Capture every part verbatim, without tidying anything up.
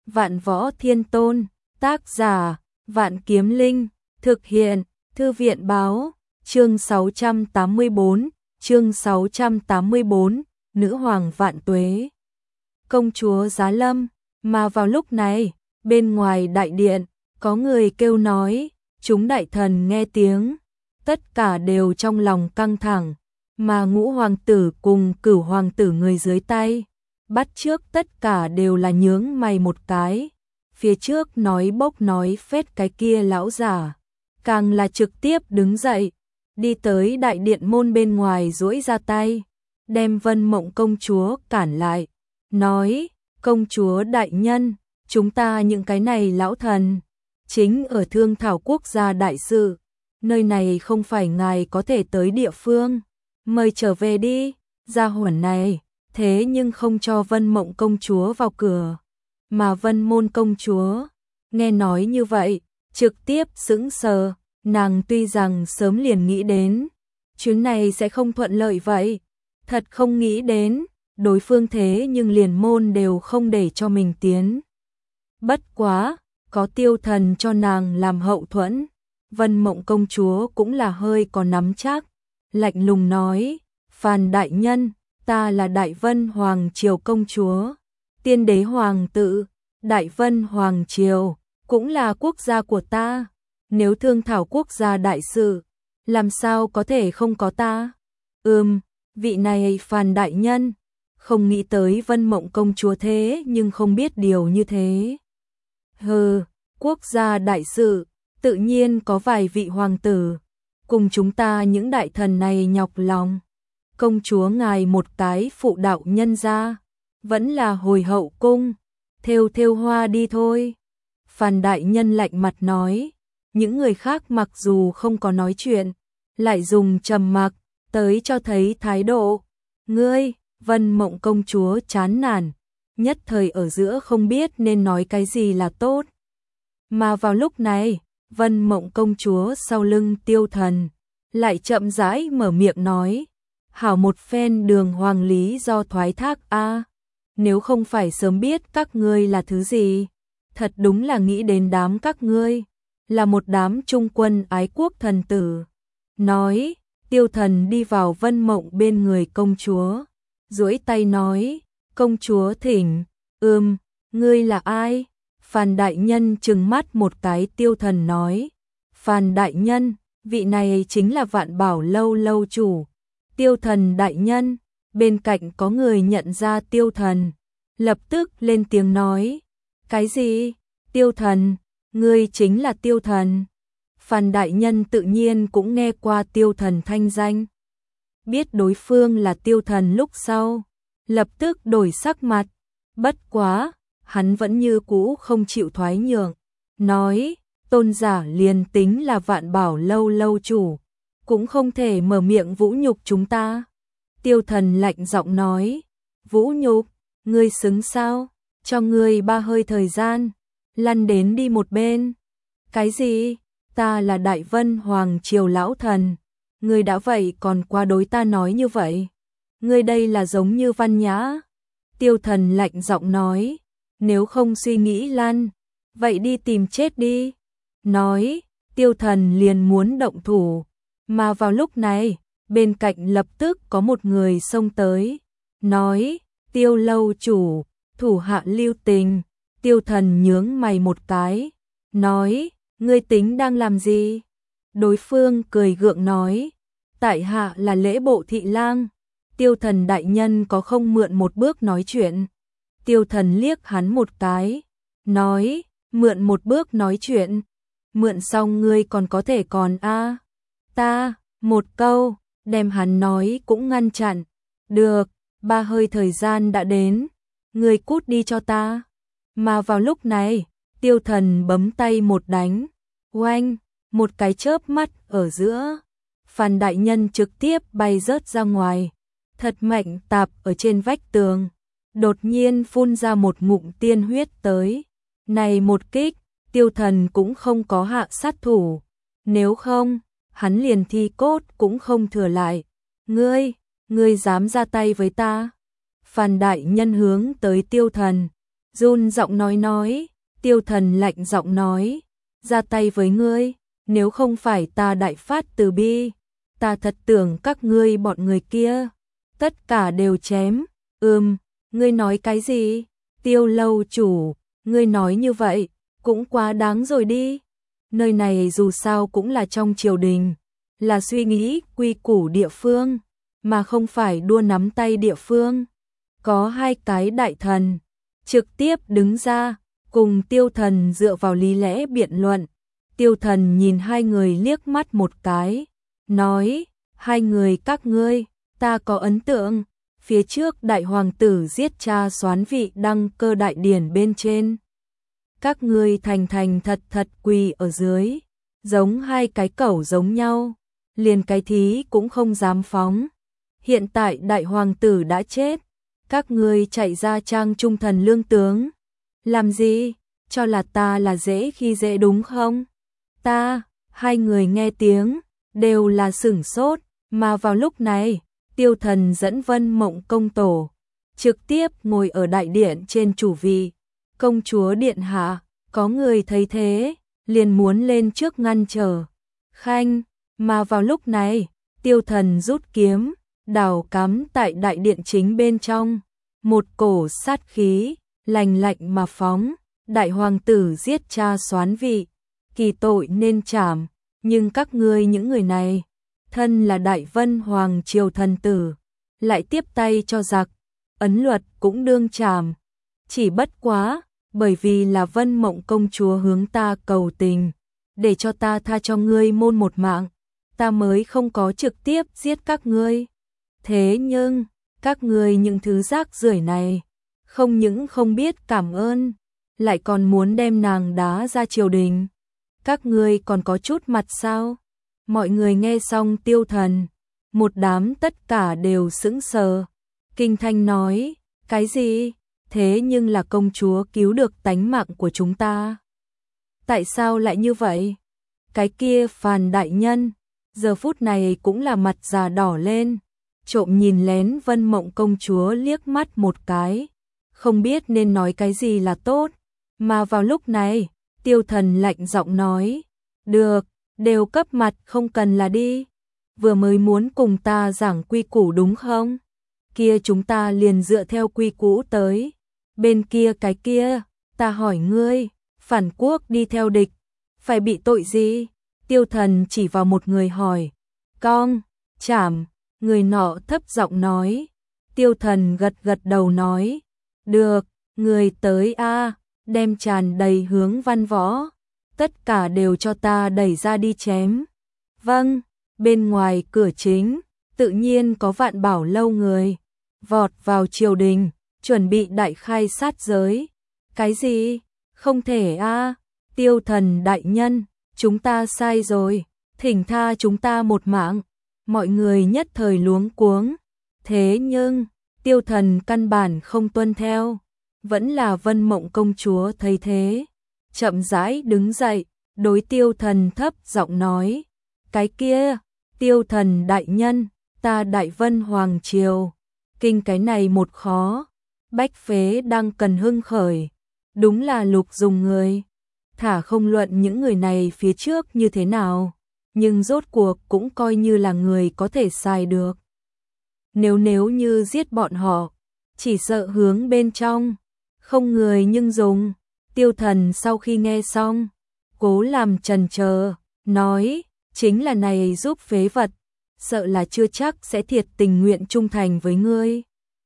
Vạn Võ Thiên Tôn, tác giả, Vạn Kiếm Linh, thực hiện, Thư viện báo, chương sáu trăm tám mươi bốn, chương sáu trăm tám mươi bốn, Nữ Hoàng Vạn Tuế. Công chúa Giá Lâm, mà vào lúc này, bên ngoài đại điện, có người kêu nói, chúng đại thần nghe tiếng, tất cả đều trong lòng căng thẳng, mà ngũ hoàng tử cùng cửu hoàng tử người dưới tay, bắt trước tất cả đều là nhướng mày một cái, phía trước nói bốc nói phét cái kia lão giả, càng là trực tiếp đứng dậy, đi tới đại điện môn bên ngoài duỗi ra tay, đem Vân Mộng công chúa cản lại, nói, công chúa đại nhân, chúng ta những cái này lão thần, chính ở Thương Thảo quốc gia đại sự, nơi này không phải ngài có thể tới địa phương, mời trở về đi, gia huẩn này, thế nhưng không cho Vân Mộng công chúa vào cửa, mà Vân Môn công chúa, nghe nói như vậy, trực tiếp sững sờ, nàng tuy rằng sớm liền nghĩ đến, chuyến này sẽ không thuận lợi vậy, thật không nghĩ đến, đối phương thế nhưng liền môn đều không để cho mình tiến. Bất quá, có Tiêu Thần cho nàng làm hậu thuẫn, Vân Mộng công chúa cũng là hơi có nắm chắc, lạnh lùng nói, Phàn đại nhân, ta là Đại Vân Hoàng Triều công chúa, tiên đế hoàng tự, Đại Vân Hoàng Triều, cũng là quốc gia của ta, nếu Thương Thảo quốc gia đại sự, làm sao có thể không có ta? Ừm, vị này Phàn đại nhân, không nghĩ tới Vân Mộng công chúa thế nhưng không biết điều như thế. Hừ, quốc gia đại sự, tự nhiên có vài vị hoàng tử, cùng chúng ta những đại thần này nhọc lòng. Công chúa ngài một cái phụ đạo nhân gia, vẫn là hồi hậu cung, thêu thêu hoa đi thôi. Phàn đại nhân lạnh mặt nói, những người khác mặc dù không có nói chuyện, lại dùng trầm mặc, tới cho thấy thái độ. Ngươi, Vân Mộng công chúa chán nản, nhất thời ở giữa không biết nên nói cái gì là tốt. Mà vào lúc này, Vân Mộng công chúa sau lưng Tiêu Thần, lại chậm rãi mở miệng nói, hảo một phen đường hoàng lý do thoái thác a, nếu không phải sớm biết các ngươi là thứ gì, thật đúng là nghĩ đến đám các ngươi, là một đám trung quân ái quốc thần tử. Nói, Tiêu Thần đi vào Vân Mộng bên người công chúa, duỗi tay nói, công chúa thỉnh, ừm, ngươi là ai? Phàn đại nhân trừng mắt một cái. Tiêu Thần nói, Phàn đại nhân, vị này chính là Vạn Bảo lâu lâu chủ. Tiêu Thần đại nhân, bên cạnh có người nhận ra Tiêu Thần, lập tức lên tiếng nói, cái gì? Tiêu Thần, ngươi chính là Tiêu Thần. Phàn đại nhân tự nhiên cũng nghe qua Tiêu Thần thanh danh, biết đối phương là Tiêu Thần lúc sau, lập tức đổi sắc mặt, bất quá, hắn vẫn như cũ không chịu thoái nhượng, nói, tôn giả liền tính là Vạn Bảo lâu lâu chủ, cũng không thể mở miệng vũ nhục chúng ta. Tiêu Thần lạnh giọng nói, vũ nhục, ngươi xứng sao, cho ngươi ba hơi thời gian, lăn đến đi một bên. Cái gì, ta là Đại Vân Hoàng Triều lão thần, ngươi đã vậy còn qua đối ta nói như vậy, ngươi đây là giống như văn nhã. Tiêu Thần lạnh giọng nói, nếu không suy nghĩ lăn, vậy đi tìm chết đi. Nói, Tiêu Thần liền muốn động thủ, mà vào lúc này, bên cạnh lập tức có một người xông tới, nói, Tiêu lâu chủ, thủ hạ lưu tình. Tiêu Thần nhướng mày một cái, nói, ngươi tính đang làm gì? Đối phương cười gượng nói, tại hạ là lễ bộ thị lang, Tiêu Thần đại nhân có không mượn một bước nói chuyện. Tiêu Thần liếc hắn một cái, nói, mượn một bước nói chuyện, mượn xong ngươi còn có thể còn a ta, một câu, đem hắn nói cũng ngăn chặn, được, ba hơi thời gian đã đến, ngươi cút đi cho ta. Mà vào lúc này, Tiêu Thần bấm tay một đánh, oanh, một cái chớp mắt ở giữa, Phàn đại nhân trực tiếp bay rớt ra ngoài, thật mạnh tạp ở trên vách tường, đột nhiên phun ra một ngụm tiên huyết tới. Này một kích, Tiêu Thần cũng không có hạ sát thủ, nếu không, hắn liền thi cốt cũng không thừa lại. Ngươi, ngươi dám ra tay với ta? Phàn đại nhân hướng tới Tiêu Thần, Run giọng nói nói, Tiêu Thần lạnh giọng nói, ra tay với ngươi, nếu không phải ta đại phát từ bi, ta thật tưởng các ngươi bọn người kia, tất cả đều chém. Ừm, ngươi nói cái gì? Tiêu lâu chủ, ngươi nói như vậy, cũng quá đáng rồi đi. Nơi này dù sao cũng là trong triều đình, là suy nghĩ quy củ địa phương, mà không phải đua nắm tay địa phương. Có hai cái đại thần trực tiếp đứng ra, cùng Tiêu Thần dựa vào lý lẽ biện luận. Tiêu Thần nhìn hai người liếc mắt một cái, nói, hai người các ngươi, ta có ấn tượng, phía trước đại hoàng tử giết cha soán vị đăng cơ đại điển bên trên. Các ngươi thành thành thật thật quỳ ở dưới, giống hai cái cẩu giống nhau, liền cái thí cũng không dám phóng. Hiện tại đại hoàng tử đã chết, các ngươi chạy ra trang trung thần lương tướng. Làm gì? Cho là ta là dễ khi dễ đúng không? Ta, hai người nghe tiếng, đều là sửng sốt, mà vào lúc này, Tiêu Thần dẫn Vân Mộng công tổ, trực tiếp ngồi ở đại điện trên chủ vị. Công chúa điện hạ, có người thấy thế, liền muốn lên trước ngăn trở. Khanh, mà vào lúc này, Tiêu Thần rút kiếm, đào cắm tại đại điện chính bên trong, một cổ sát khí, lành lạnh mà phóng, đại hoàng tử giết cha soán vị, kỳ tội nên trảm, nhưng các ngươi những người này, thân là đại vân hoàng triều thần tử, lại tiếp tay cho giặc, ấn luật cũng đương trảm. Chỉ bất quá, bởi vì là Vân Mộng công chúa hướng ta cầu tình, để cho ta tha cho ngươi môn một mạng, ta mới không có trực tiếp giết các ngươi. Thế nhưng, các ngươi những thứ rác rưởi này, không những không biết cảm ơn, lại còn muốn đem nàng đá ra triều đình. Các ngươi còn có chút mặt sao? Mọi người nghe xong Tiêu Thần, một đám tất cả đều sững sờ. Kinh thanh nói, cái gì? Thế nhưng là công chúa cứu được tánh mạng của chúng ta. Tại sao lại như vậy? Cái kia Phàn đại nhân, giờ phút này cũng là mặt già đỏ lên, trộm nhìn lén Vân Mộng công chúa liếc mắt một cái, không biết nên nói cái gì là tốt. Mà vào lúc này, Tiêu Thần lạnh giọng nói, được, đều cấp mặt không cần là đi. Vừa mới muốn cùng ta giảng quy củ đúng không? Kia chúng ta liền dựa theo quy củ tới. Bên kia cái kia, ta hỏi ngươi, phản quốc đi theo địch, phải bị tội gì? Tiêu Thần chỉ vào một người hỏi, con, chảm, người nọ thấp giọng nói. Tiêu Thần gật gật đầu nói, được, người tới a, đem tràn đầy hướng văn võ, tất cả đều cho ta đẩy ra đi chém. Vâng, bên ngoài cửa chính, tự nhiên có Vạn Bảo lâu người, vọt vào triều đình, chuẩn bị đại khai sát giới. Cái gì? Không thể a, Tiêu Thần đại nhân, chúng ta sai rồi, thỉnh tha chúng ta một mạng. Mọi người nhất thời luống cuống. Thế nhưng, Tiêu Thần căn bản không tuân theo. Vẫn là Vân Mộng công chúa thấy thế, chậm rãi đứng dậy, đối Tiêu Thần thấp giọng nói, cái kia, Tiêu Thần đại nhân, ta Đại Vân Hoàng Triều, kinh cái này một khó, bách phế đang cần hưng khởi, đúng là lục dùng người. Thả không luận những người này phía trước như thế nào, nhưng rốt cuộc cũng coi như là người có thể xài được. Nếu nếu như giết bọn họ, chỉ sợ hướng bên trong, không người nhưng dùng. Tiêu Thần sau khi nghe xong, cố làm chần chờ, nói, chính là này giúp phế vật, sợ là chưa chắc sẽ thiệt tình nguyện trung thành với ngươi.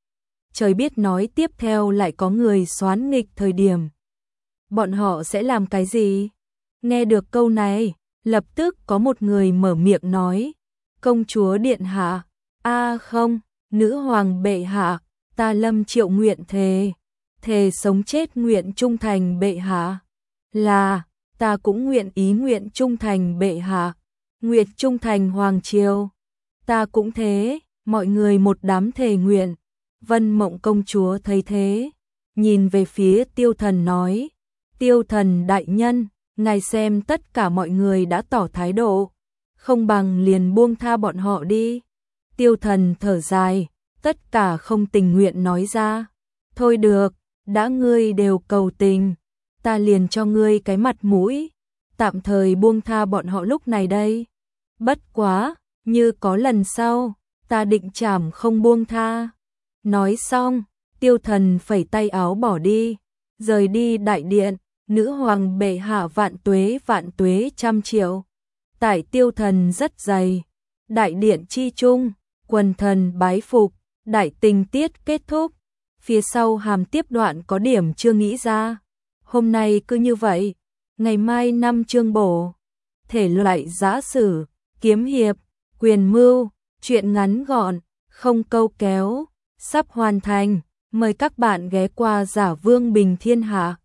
Trời biết nói tiếp theo lại có người xoán nghịch thời điểm. Bọn họ sẽ làm cái gì? Nghe được câu này, lập tức có một người mở miệng nói, công chúa điện hạ, a không, nữ hoàng bệ hạ, ta Lâm Triệu nguyện thề, thề sống chết nguyện trung thành bệ hạ. Là, ta cũng nguyện ý nguyện trung thành bệ hạ, nguyện trung thành hoàng triều. Ta cũng thế, mọi người một đám thề nguyện. Vân Mộng công chúa thấy thế, nhìn về phía Tiêu Thần nói, Tiêu Thần đại nhân, ngài xem tất cả mọi người đã tỏ thái độ, không bằng liền buông tha bọn họ đi. Tiêu Thần thở dài, tất cả không tình nguyện nói ra, thôi được, đã ngươi đều cầu tình, ta liền cho ngươi cái mặt mũi, tạm thời buông tha bọn họ lúc này đây. Bất quá, như có lần sau, ta định trảm không buông tha. Nói xong, Tiêu Thần phẩy tay áo bỏ đi, rời đi đại điện, nữ hoàng bệ hạ vạn tuế vạn tuế trăm triệu. Tại Tiêu Thần rất dày, đại điện chi trung, quần thần bái phục, đại tình tiết kết thúc. Phía sau hàm tiếp đoạn có điểm chưa nghĩ ra. Hôm nay cứ như vậy, ngày mai năm chương bổ. Thể loại giã sử, kiếm hiệp, quyền mưu, truyện ngắn gọn, không câu kéo, sắp hoàn thành. Mời các bạn ghé qua Giả Vương Bình Thiên Hạ.